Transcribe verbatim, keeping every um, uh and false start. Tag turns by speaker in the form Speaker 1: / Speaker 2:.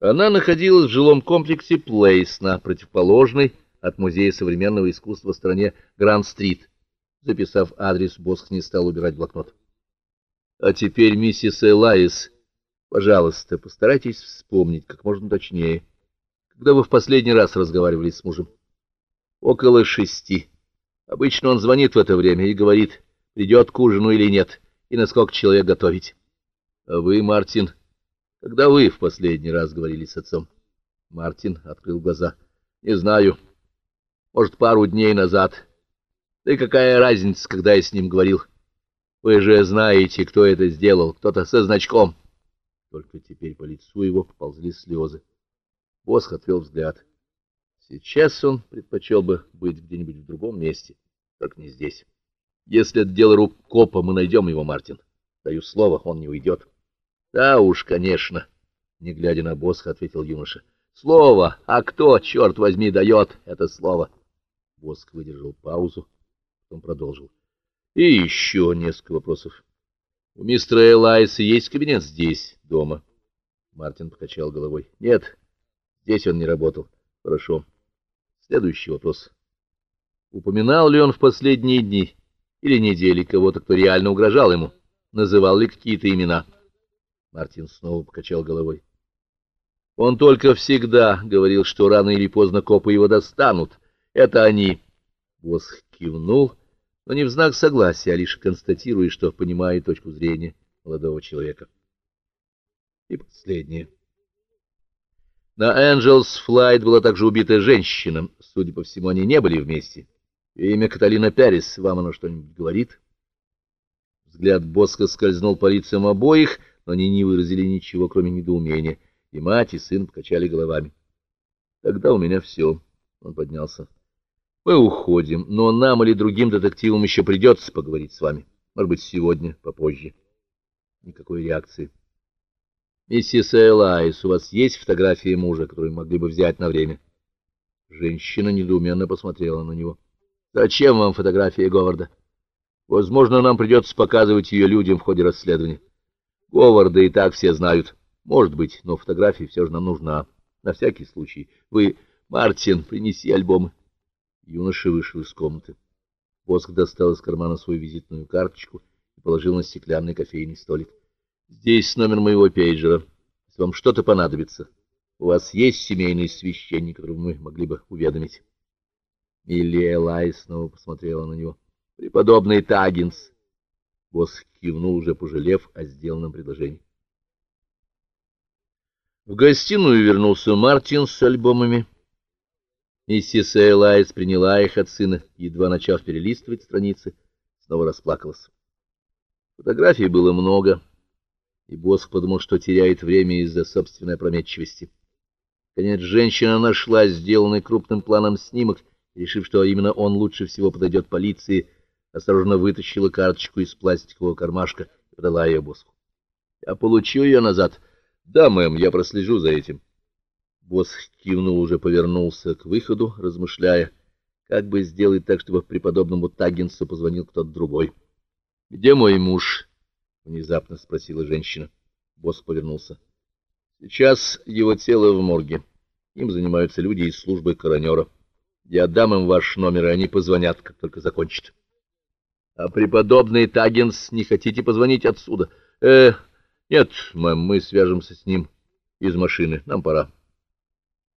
Speaker 1: Она находилась в жилом комплексе Плейс на противоположной от Музея современного искусства стороне Гранд-стрит. Записав адрес, Босх не стал убирать блокнот. — А теперь, миссис Элайс, пожалуйста, постарайтесь вспомнить как можно точнее, когда вы в последний раз разговаривали с мужем. — Около шести. Обычно он звонит в это время и говорит, придет к ужину или нет, и насколько человек готовить. — А вы, Мартин, когда вы в последний раз говорили с отцом? Мартин открыл глаза. — Не знаю. Может, пару дней назад. Да и какая разница, когда я с ним говорил? Вы же знаете, кто это сделал, кто-то со значком. Только теперь по лицу его поползли слезы. Босх отвел взгляд. Сейчас он предпочел бы быть где-нибудь в другом месте, только не здесь. Если это дело рук копа, мы найдем его, Мартин. Даю слово, он не уйдет. Да уж, конечно, не глядя на Босха, ответил юноша. Слово, а кто, черт возьми, дает это слово? Босх выдержал паузу, потом продолжил. И еще несколько вопросов. У мистера Элайса есть кабинет здесь, дома? Мартин покачал головой. Нет, здесь он не работал. Хорошо. Следующий вопрос. Упоминал ли он в последние дни или недели кого-то, кто реально угрожал ему? Называл ли какие-то имена? Мартин снова покачал головой. Он только всегда говорил, что рано или поздно копы его достанут. Это они. Босх кивнул, но не в знак согласия, а лишь констатируя, что понимает точку зрения молодого человека. И последнее. На Энджелс Флайт была также убита женщина. Судя по всему, они не были вместе. Ее имя Каталина Перес. Вам оно что-нибудь говорит? Взгляд Босха скользнул по лицам обоих, но они не выразили ничего, кроме недоумения. И мать, и сын покачали головами. Тогда у меня все. Он поднялся. Мы уходим, но нам или другим детективам еще придется поговорить с вами. Может быть, сегодня, попозже. Никакой реакции. Миссис Элайс, у вас есть фотографии мужа, которую могли бы взять на время? Женщина недоуменно посмотрела на него. Зачем вам фотография Говарда? Возможно, нам придется показывать ее людям в ходе расследования. Говарда и так все знают. Может быть, но фотография все же нам нужна. На всякий случай. Вы, Мартин, принеси альбомы. Юноша вышел из комнаты. Босх достал из кармана свою визитную карточку и положил на стеклянный кофейный столик. Здесь номер моего пейджера. Если вам что-то понадобится, у вас есть семейный священник, которого мы могли бы уведомить. Милли Элайс снова посмотрела на него. Преподобный Таггинс. Босх кивнул, уже пожалев о сделанном предложении. В гостиную вернулся Мартин с альбомами. Миссис Элайс приняла их от сына, едва начав перелистывать страницы, снова расплакалась. Фотографий было много, и Босх подумал, что теряет время из-за собственной опрометчивости. Наконец, женщина нашла сделанный крупным планом снимок, решив, что именно он лучше всего подойдет полиции, осторожно вытащила карточку из пластикового кармашка и подала ее Босху. — Я получу ее назад. — Да, мэм, я прослежу за этим. Босх кивнул, уже повернулся к выходу, размышляя, как бы сделать так, чтобы преподобному Таггинсу позвонил кто-то другой. — Где мой муж? — внезапно спросила женщина. Босх повернулся. — Сейчас его тело в морге. Им занимаются люди из службы коронера. Я дам им ваш номер, и они позвонят, как только закончат. — А преподобный Таггинс, не хотите позвонить отсюда? — Э, нет, мэм, мы свяжемся с ним из машины. Нам пора.